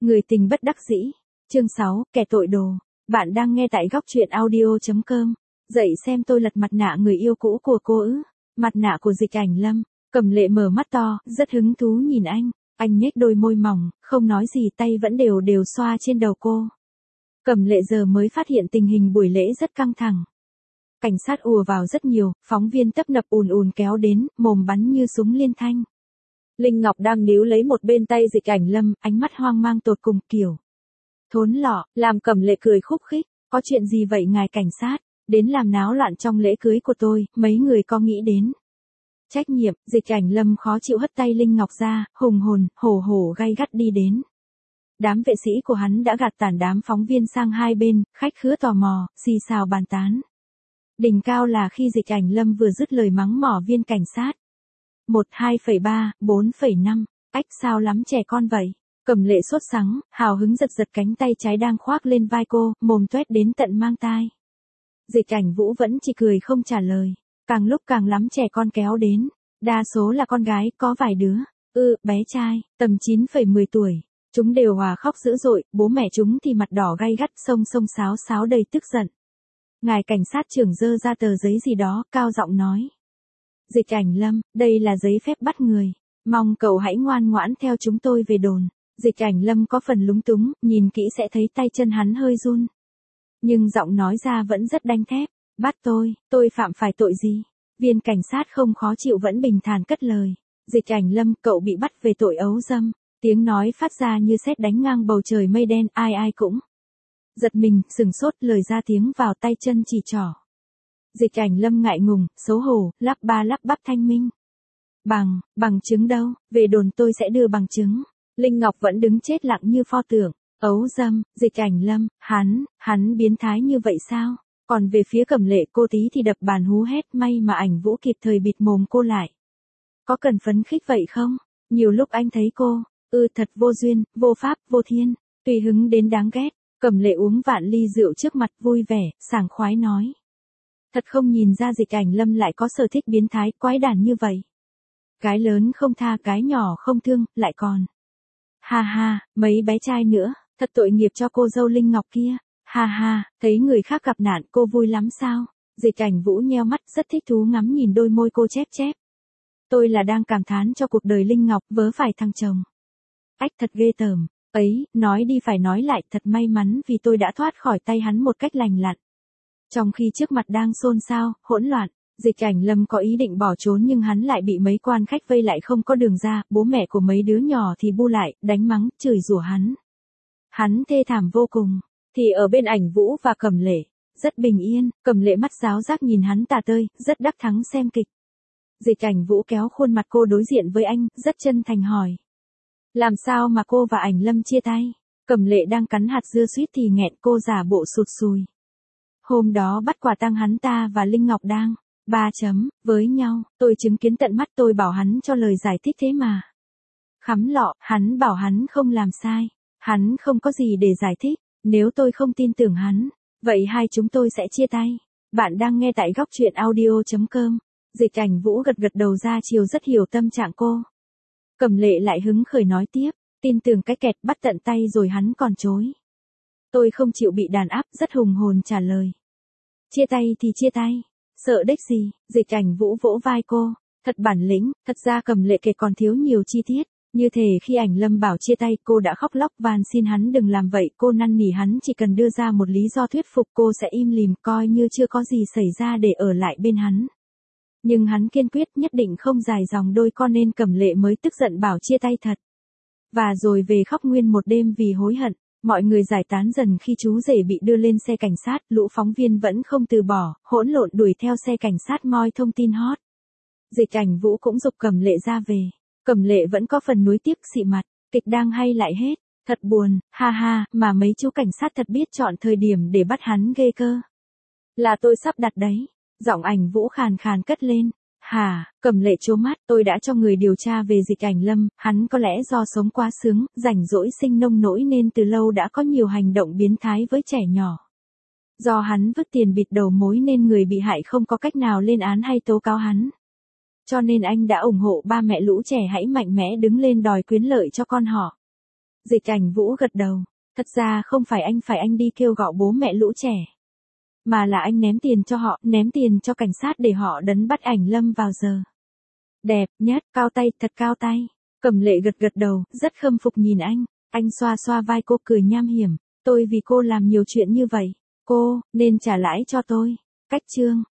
Người tình bất đắc dĩ. Chương 6, kẻ tội đồ. Bạn đang nghe tại góc truyện audio.com. Dậy xem tôi lật mặt nạ người yêu cũ của cô ư? Mặt nạ của Dịch Ảnh Lâm. Cẩm Lệ mở mắt to, rất hứng thú nhìn anh. Anh nhếch đôi môi mỏng, không nói gì, tay vẫn đều đều xoa trên đầu cô. Cẩm Lệ giờ mới phát hiện tình hình buổi lễ rất căng thẳng. Cảnh sát ùa vào rất nhiều, phóng viên tấp nập ùn ùn kéo đến, mồm bắn như súng liên thanh. Linh Ngọc đang níu lấy một bên tay Dịch Ảnh Lâm, ánh mắt hoang mang tột cùng kiểu. Thốn lọ, làm Cẩm Lệ cười khúc khích. Có chuyện gì vậy ngài cảnh sát? Đến làm náo loạn trong lễ cưới của tôi, mấy người có nghĩ đến trách nhiệm? Dịch Ảnh Lâm khó chịu hất tay Linh Ngọc ra, hùng hồn, hổ hổ gay gắt đi đến. Đám vệ sĩ của hắn đã gạt tản đám phóng viên sang hai bên, khách khứa tò mò, xì xào bàn tán. Đỉnh cao là khi Dịch Ảnh Lâm vừa dứt lời mắng mỏ viên cảnh sát. 12,3, 4,5, ách sao lắm trẻ con vậy? Cẩm Lệ sốt sắng, hào hứng giật giật cánh tay trái đang khoác lên vai cô, mồm toét đến tận mang tai. Dịch Ảnh Vũ vẫn chỉ cười không trả lời. Càng lúc càng lắm trẻ con kéo đến. Đa số là con gái, có vài đứa. Bé trai, tầm 9,10 tuổi. Chúng đều hòa khóc dữ dội, bố mẹ chúng thì mặt đỏ gay gắt, xông xáo xáo đầy tức giận. Ngài cảnh sát trưởng giơ ra tờ giấy gì đó, cao giọng nói. Dịch Ảnh Lâm, đây là giấy phép bắt người. Mong cậu hãy ngoan ngoãn theo chúng tôi về đồn. Dịch Ảnh Lâm có phần lúng túng, nhìn kỹ sẽ thấy tay chân hắn hơi run. Nhưng giọng nói ra vẫn rất đanh thép. Bắt tôi phạm phải tội gì? Viên cảnh sát không khó chịu vẫn bình thản cất lời. Dịch Ảnh Lâm, cậu bị bắt về tội ấu dâm. Tiếng nói phát ra như sét đánh ngang bầu trời mây đen, ai cũng giật mình, sừng sốt, lời ra tiếng vào tay chân chỉ trỏ. Dịch Ảnh Lâm ngại ngùng, xấu hổ, lắp ba lắp bắp thanh minh. Bằng chứng đâu? Về đồn tôi sẽ đưa bằng chứng. Linh Ngọc vẫn đứng chết lặng như pho tượng. Ấu dâm, Dịch Ảnh Lâm, hắn biến thái như vậy sao? Còn về phía Cẩm Lệ, cô tí thì đập bàn hú hét, may mà Ảnh Vũ kịp thời bịt mồm cô lại. Có cần phấn khích vậy không? Nhiều lúc anh thấy cô, thật vô duyên, vô pháp, vô thiên, tùy hứng đến đáng ghét. Cẩm Lệ uống vạn ly rượu trước mặt, vui vẻ, sảng khoái nói. Thật không nhìn ra Dịch Ảnh Lâm lại có sở thích biến thái, quái đản như vậy. Cái lớn không tha, cái nhỏ không thương, lại còn. Ha, mấy bé trai nữa, thật tội nghiệp cho cô dâu Linh Ngọc kia. Ha, thấy người khác gặp nạn cô vui lắm sao? Dịch Ảnh Vũ nheo mắt rất thích thú ngắm nhìn đôi môi cô chép. Tôi là đang cảm thán cho cuộc đời Linh Ngọc, vớ phải thằng chồng. Ách thật ghê tởm. Ấy, nói đi phải nói lại, thật may mắn vì tôi đã thoát khỏi tay hắn một cách lành lặn. Trong khi trước mặt đang xôn xao, hỗn loạn, Dịch Ảnh Lâm có ý định bỏ trốn nhưng hắn lại bị mấy quan khách vây lại không có đường ra, bố mẹ của mấy đứa nhỏ thì bu lại, đánh mắng, chửi rủa hắn. Hắn thê thảm vô cùng. Thì ở bên Ảnh Vũ và Cẩm Lệ, rất bình yên, Cẩm Lệ mắt giáo giác nhìn hắn tà tơi, rất đắc thắng xem kịch. Dịch Ảnh Vũ kéo khuôn mặt cô đối diện với anh, rất chân thành hỏi. Làm sao mà cô và Ảnh Lâm chia tay? Cẩm Lệ đang cắn hạt dưa suýt thì nghẹn, cô giả bộ sụt sùi. Hôm đó bắt quả tang hắn ta và Linh Ngọc đang với nhau, tôi chứng kiến tận mắt, tôi bảo hắn cho lời giải thích thế mà. Khắm lọ, hắn bảo hắn không làm sai, hắn không có gì để giải thích, nếu tôi không tin tưởng hắn, vậy hai chúng tôi sẽ chia tay. Bạn đang nghe tại góc truyện audio.com. Dịch Ảnh Vũ gật đầu ra chiều rất hiểu tâm trạng cô. Cẩm Lệ lại hứng khởi nói tiếp, tin tưởng cái kẹt, bắt tận tay rồi hắn còn chối. Tôi không chịu bị đàn áp, rất hùng hồn trả lời. Chia tay thì chia tay, sợ đếch gì? Dịch Ảnh Vũ vỗ vai cô, thật bản lĩnh. Thật ra Cẩm Lệ kể còn thiếu nhiều chi tiết, như thể khi Ảnh Lâm bảo chia tay cô đã khóc lóc van xin hắn đừng làm vậy, cô năn nỉ hắn chỉ cần đưa ra một lý do thuyết phục cô sẽ im lìm, coi như chưa có gì xảy ra để ở lại bên hắn. Nhưng hắn kiên quyết nhất định không dài dòng đôi con nên Cẩm Lệ mới tức giận bảo chia tay thật. Và rồi về khóc nguyên một đêm vì hối hận. Mọi người giải tán dần khi chú rể bị đưa lên xe cảnh sát, lũ phóng viên vẫn không từ bỏ, hỗn lộn đuổi theo xe cảnh sát moi thông tin hot. Dịch Ảnh Vũ cũng giục Cẩm Lệ ra về. Cẩm Lệ vẫn có phần nuối tiếc xị mặt, kịch đang hay lại hết, thật buồn, ha, mà mấy chú cảnh sát thật biết chọn thời điểm để bắt hắn ghê cơ. Là tôi sắp đặt đấy. Giọng Ảnh Vũ khàn khàn cất lên. Hả? Cẩm Lệ trố mắt, tôi đã cho người điều tra về Dịch Ảnh Lâm, hắn có lẽ do sống quá sướng, rảnh rỗi sinh nông nỗi nên từ lâu đã có nhiều hành động biến thái với trẻ nhỏ. Do hắn vứt tiền bịt đầu mối nên người bị hại không có cách nào lên án hay tố cáo hắn. Cho nên anh đã ủng hộ ba mẹ lũ trẻ hãy mạnh mẽ đứng lên đòi quyền lợi cho con họ. Dịch Ảnh Vũ gật đầu. Thật ra không phải anh đi kêu gọi bố mẹ lũ trẻ. Mà là anh ném tiền cho họ, ném tiền cho cảnh sát để họ đấn bắt Ảnh Lâm vào giờ. Đẹp nhất, cao tay, thật cao tay. Cẩm Lệ gật gật đầu, rất khâm phục nhìn anh. Anh xoa xoa vai cô cười nham hiểm. Tôi vì cô làm nhiều chuyện như vậy. Cô, nên trả lãi cho tôi. Cách chương.